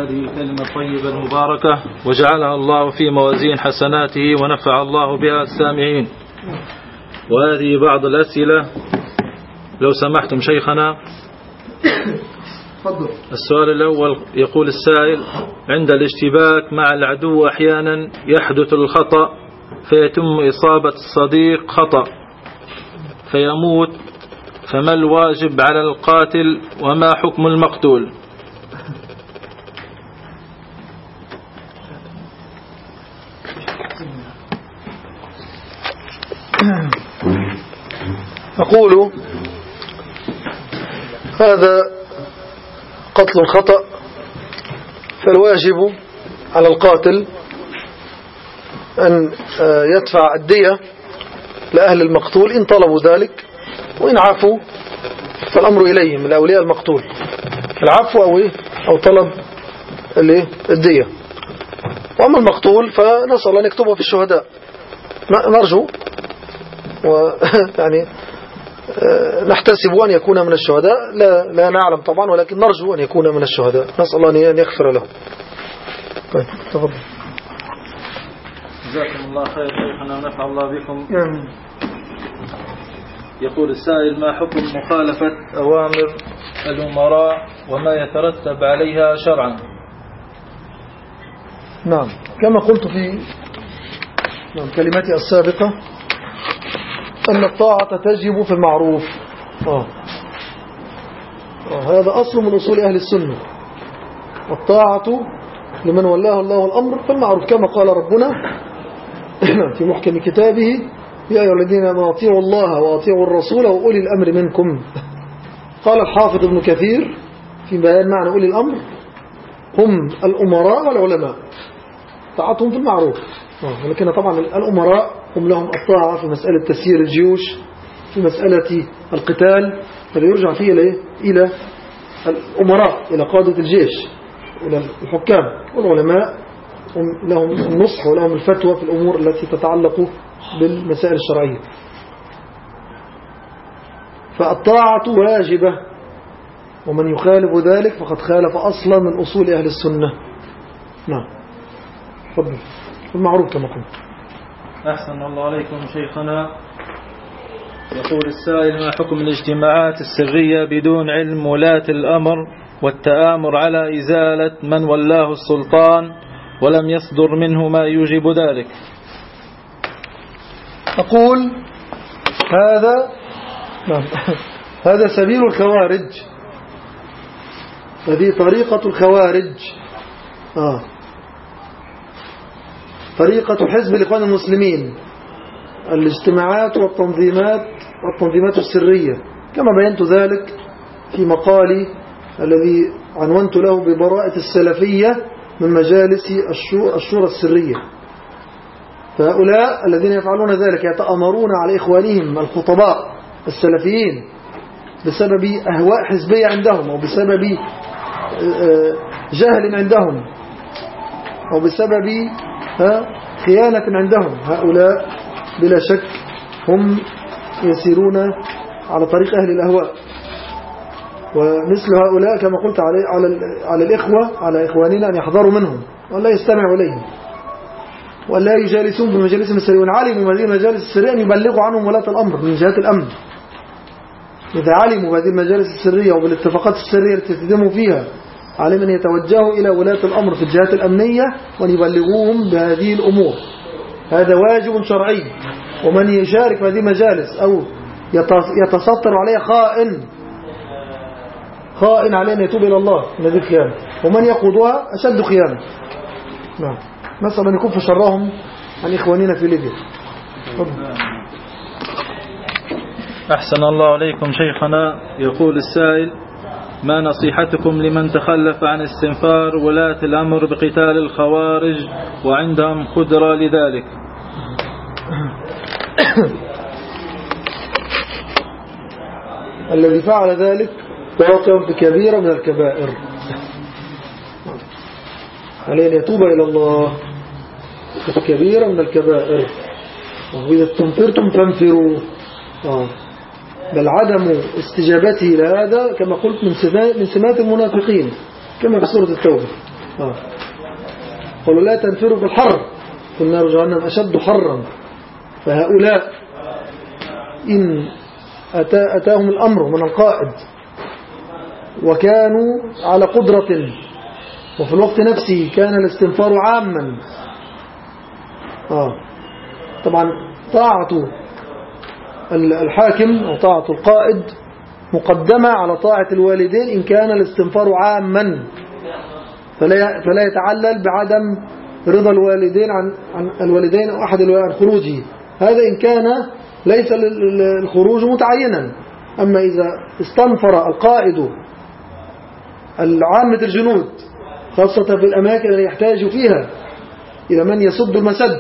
هذه الكلمة الطيبة المباركة وجعلها الله في موازين حسناته ونفع الله بها السامعين. وهذه بعض الأسئلة لو سمحتم شيخنا. السؤال الأول يقول السائل: عند الاشتباك مع العدو أحيانا يحدث الخطأ فيتم إصابة الصديق خطأ فيموت، فما الواجب على القاتل وما حكم المقتول؟ أقول هذا قتل خطأ، فالواجب على القاتل أن يدفع الدية لأهل المقتول إن طلبوا ذلك، وإن عفوا فالأمر إليهم لأولياء المقتول، العفو أو طلب الدية. وأما المقتول فنسأل أن يكتبه في الشهداء، نرجو يعني نحتسب أن يكون من الشهداء، لا نعلم طبعا، ولكن نرجو أن يكون من الشهداء، نسأل الله أن يغفر له. طيب تفضل. جزاكم الله خير شيخنا ونفع الله بكم. يقول السائل: ما حكم مخالفة أوامر الأمراء وما يترتب عليها شرعا؟ نعم، كما قلت في كلمتي السابقة أن الطاعة تجب في المعروف. هذا أصل من أصول أهل السنة، الطاعة لمن ولاه الله الأمر في المعروف، كما قال ربنا في محكم كتابه: يا أيها الذين آمنوا أطيعوا الله وأطيعوا الرسول وأولي الأمر منكم. قال الحافظ ابن كثير في بيان معنى أولي الأمر: هم الأمراء والعلماء، طاعتهم في المعروف. ولكن طبعا الأمراء هم لهم الطاعة في مسألة تسيير الجيوش، في مسألة القتال، هذا يرجع فيه إلى الأمراء، إلى قادة الجيش، إلى الحكام. والعلماء لهم النصح ولهم الفتوى في الأمور التي تتعلق بالمسائل الشرعية. فالطاعة واجبة، ومن يخالف ذلك فقد خالف أصلا من أصول أهل السنة. نعم، تفضل. المعروف كما قلت. أحسن الله عليكم شيخنا. يقول السائل: ما حكم الاجتماعات السرية بدون علم ولاة الأمر والتآمر على إزالة من ولاه السلطان ولم يصدر منه ما يوجب ذلك؟ أقول هذا سبيل الخوارج، هذه طريقة الخوارج، طريقة حزب الإخوان المسلمين، الاجتماعات والتنظيمات السرية، كما بينت ذلك في مقالي الذي عنونت له ببراءة السلفية من مجالس الشورى السرية. فهؤلاء الذين يفعلون ذلك يتأمرون على إخوانهم الخطباء السلفيين بسبب أهواء حزبية عندهم، أو بسبب جهل عندهم، أو بسبب خيانة عندهم. هؤلاء بلا شك هم يسيرون على طريق أهل الأهواء، ومثل هؤلاء كما قلت على الإخوة، على إخواننا أن يحذروا منهم ولا يستمعوا إليهم ولا يجالسون بمجالسهم السرية، وإن علموا هذه المجالس السرية أن يبلغوا عنهم ولاة الأمر من جهات الأمن. إذا علموا بهذه المجالس السرية وبالاتفاقات السرية التي تتم فيها، علم أن يتوجهوا إلى ولاة الأمر في الجهات الأمنية وأن يبلغوهم بهذه الأمور. هذا واجب شرعي. ومن يشارك في هذه المجالس أو يتسطر عليه خائن عليه أن يتوب إلى الله من هذه الخيانة، ومن يقودها أشد خيانة. نعم، نسأل أن يكف شرهم عن إخواننا في ليبيا. أحسن الله عليكم شيخنا. يقول السائل: ما نصيحتكم لمن تخلف عن استنفار ولاة الأمر بقتال الخوارج وعندهم قدرة لذلك؟ الذي فعل ذلك واقع بكبيرة من الكبائر، عليه أن يتوب إلى الله، كبيرة من الكبائر. وإذا استنفرتم فانفروا. بل عدم استجابته لهذا كما قلت من سمات المنافقين، كما في سورة التوبة. قالوا لا تنفروا في الحر، قل نار جهنم أشد حرا. فهؤلاء إن أتاهم الأمر من القائد وكانوا على قدرة وفي الوقت نفسه كان الاستنفار عاما، طبعا طاعة الحاكم أو طاعة القائد مقدمة على طاعة الوالدين إن كان الاستنفار عاما، فلا يتعلل بعدم رضا الوالدين عن الوالدين أو أحد الوالدين عن خروجه، هذا إن كان ليس الخروج متعينا. أما إذا استنفر القائد عامة الجنود خاصة في الأماكن التي يحتاج فيها إلى من يسد المسد،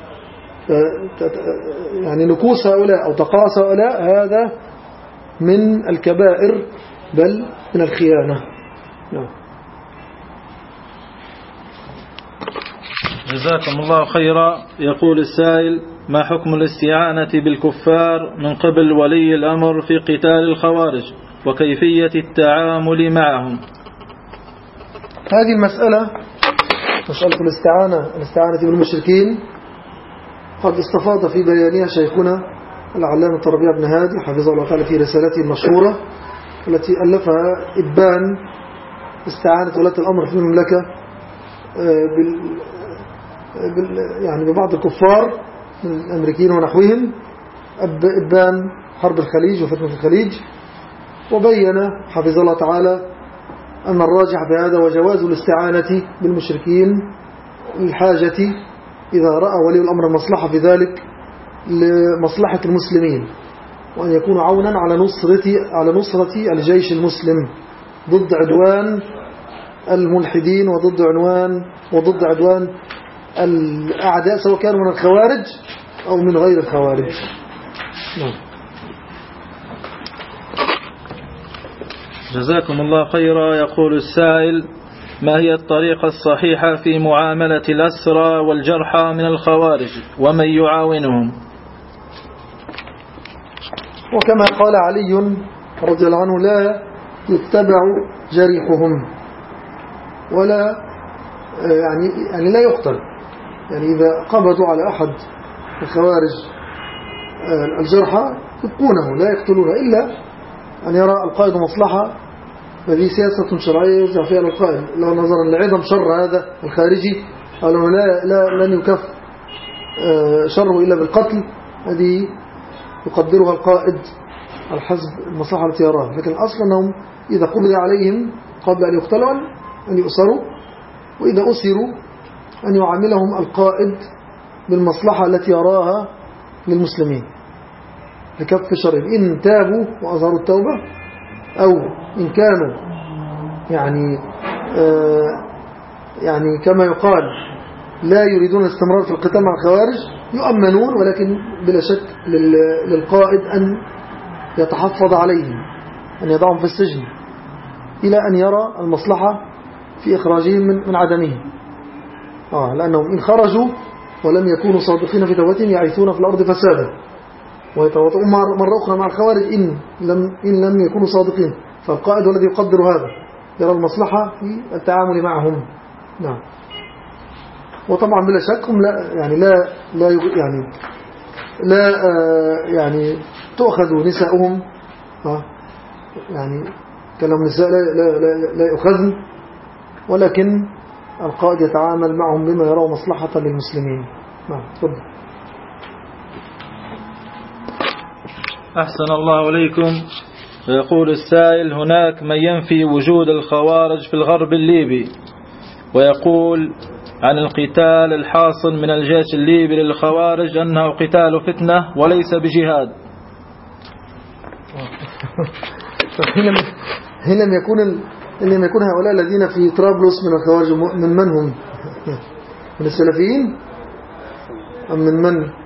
يعني نكوس هؤلاء أو تقاص هؤلاء هذا من الكبائر بل من الخيانة. جزاكم الله خيرا. يقول السائل: ما حكم الاستعانة بالكفار من قبل ولي الأمر في قتال الخوارج وكيفية التعامل معهم؟ هذه المسألة، مسألة الاستعانة بالمشركين، قد استفاض في بيانها شيخنا العلامة ربيع بن هادي حفظه الله تعالى في رسالته المشهورة التي ألفها إبان استعانة ولاة الأمر في المملكة يعني ببعض الكفار من الأمريكيين ونحوهم، إبان حرب الخليج وفتنة الخليج، وبين حفظه الله تعالى أن الراجح بهذا وجواز الاستعانة بالمشركين للحاجة إذا رأى ولي الأمر المصلحة في ذلك لمصلحة المسلمين، وأن يكون عونا على نصرة الجيش المسلم ضد عدوان الملحدين وضد عدوان الأعداء سواء كانوا من الخوارج أو من غير الخوارج. جزاكم الله خيرا. يقول السائل: ما هي الطريقة الصحيحة في معاملة الأسرى والجرحى من الخوارج ومن يعاونهم؟ وكما قال علي رضي الله عنه: لا يتبع جريحهم ولا يعني لا يقتل، يعني إذا قبضوا على أحد الخوارج الجرحى يبقونه لا يقتلونه إلا أن يرى القائد مصلحة، فهذه سياسة شرعية يرجع فيها للقائد، لو نظرا لعظم شر هذا الخارجي قالوا لن يكف شره إلا بالقتل، هذه يقدرها القائد على حسب المصلحة التي يراها. لكن الأصل أنهم إذا قبض عليهم قبل أن يقتلوا أن يؤسروا، وإذا أسروا أن يعاملهم القائد بالمصلحة التي يراها للمسلمين لكف شرهم، إن تابوا وأظهروا التوبة أو إن كانوا يعني كما يقال لا يريدون الاستمرار في القتال مع الخوارج يؤمنون، ولكن بلا شك للقائد أن يتحفظ عليهم، أن يضعهم في السجن إلى أن يرى المصلحة في إخراجهم من عدمهم، لأنهم إن خرجوا ولم يكونوا صادقين في توبتهم يعيثون في الأرض فسادا ويتواطؤون مرة أخرى مع الخوارج إن لم يكونوا صادقين. فالقائد هو الذي يقدر هذا، يرى المصلحة في التعامل معهم. نعم. وطبعا بلا شك هم لا تؤخذ نساؤهم، يعني كلام النساء لا يؤخذن، ولكن القائد يتعامل معهم بما يراه مصلحة للمسلمين. نعم. تفضل. أحسن الله إليكم. ويقول السائل: هناك من ينفي وجود الخوارج في الغرب الليبي ويقول عن القتال الحاصل من الجيش الليبي للخوارج أنه قتال فتنة وليس بجهاد. إن لم يكون هؤلاء الذين في طرابلس من الخوارج من هم؟ من السلفيين أم من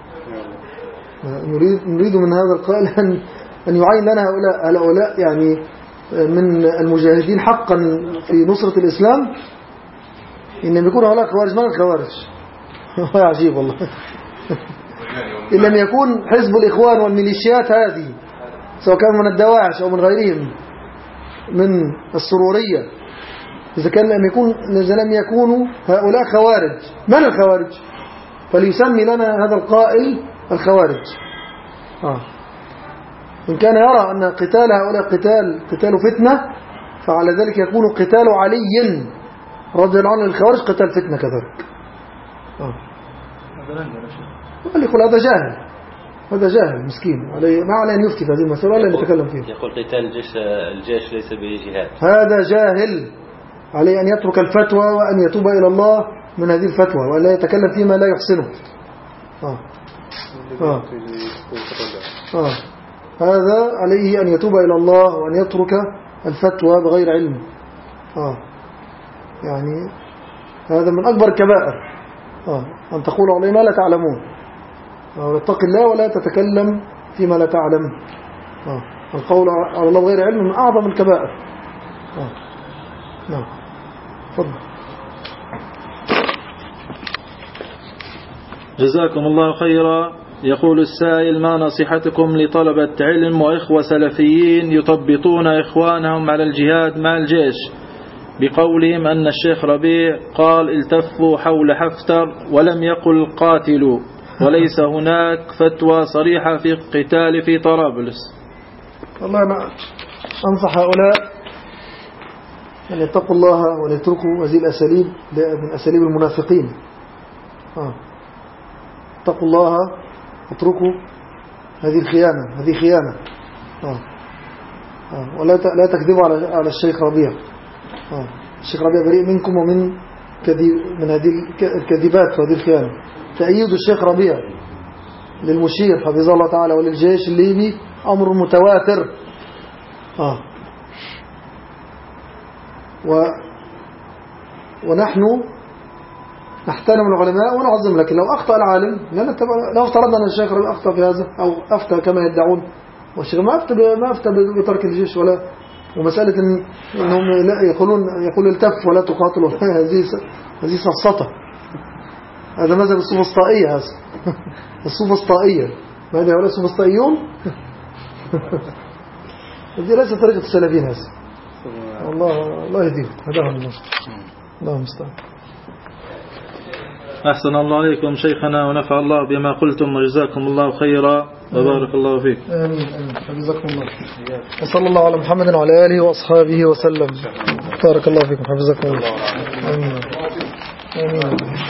نريد من هذا القائل أن يعين لنا هؤلاء يعني من المجاهدين حقا في نصرة الإسلام، إن يكون هؤلاء خوارج من الخوارج. عجيب والله. إن لم يكون حزب الإخوان والميليشيات هذه سواء كان من الدواعش أو من غيرهم من السرورية إذا لم يكونوا هؤلاء خوارج. من الخوارج؟ فليسمي لنا هذا القائل الخوارج. إن كان يرى أن قتال هؤلاء قتال فتنة، فعلى ذلك يكون قتال علي رضي الله عنه الخوارج قتال فتنة كذلك. يقول هذا جاهل مسكين، ما عليه أن يفتي في هذه المسألة ولا يتكلم فيها. يقول قتال الجيش ليس بجهاد. هذا جاهل، عليه أن يترك الفتوى وأن يتوب إلى الله من هذه الفتوى، ولا يتكلم فيما لا يحسنه. هذا عليه أن يتوب إلى الله وأن يترك الفتوى بغير علم. يعني هذا من أكبر الكبائر، أن تقول عليه ما لا تعلمون. واتق الله ولا تتكلم فيما لا تعلم. القول على الله بغير علم من أعظم الكبائر. نعم، تفضل. جزاكم الله خيرا. يقول السائل: ما نصيحتكم لطلبة علم وإخوة سلفيين يطبطون إخوانهم على الجهاد مع الجيش بقولهم أن الشيخ ربيع قال التفوا حول حفتر ولم يقل قاتلوا، وليس هناك فتوى صريحة في القتال في طرابلس؟ والله أنا أنصح هؤلاء أن يتقوا الله وأن يتركوا هذه الأساليب من أساليب المنافقين. اتقوا الله اتركوا هذه الخيانة، هذه خيانة. ولا تكذبوا على الشيخ ربيع. الشيخ ربيع بريء منكم ومن من هذه الكذبات وهذه الخيانة. تأييد الشيخ ربيع للمشير حفظه الله تعالى وللجيش الليبي أمر متواتر. ونحن نحترم العلماء ونعظم، لكن لو أخطأ العالم لو افترضنا أن الشيخ ربيع أخطأ في هذا أو أفتى كما يدعون، والشيخ ما أفتى بترك الجيش ولا، ومسألة إنهم يقولون التف ولا تقاتلوا، هذه سفسطة. هذا مذهب السفسطائية، هذا السفسطائية. ماذا هؤلاء السفسطائيون؟ هذه ليست طريقة السلفيين. هذا الله يهديهم، هداهم الله المستعان. أحسن الله عليكم شيخنا ونفع الله بما قلتم، وجزاكم الله خيرا وبارك الله فيك. آمين. حفظكم الله. وصلى الله على محمد وعلى آله وأصحابه وسلم. بارك الله فيكم، حفظكم الله. آمين.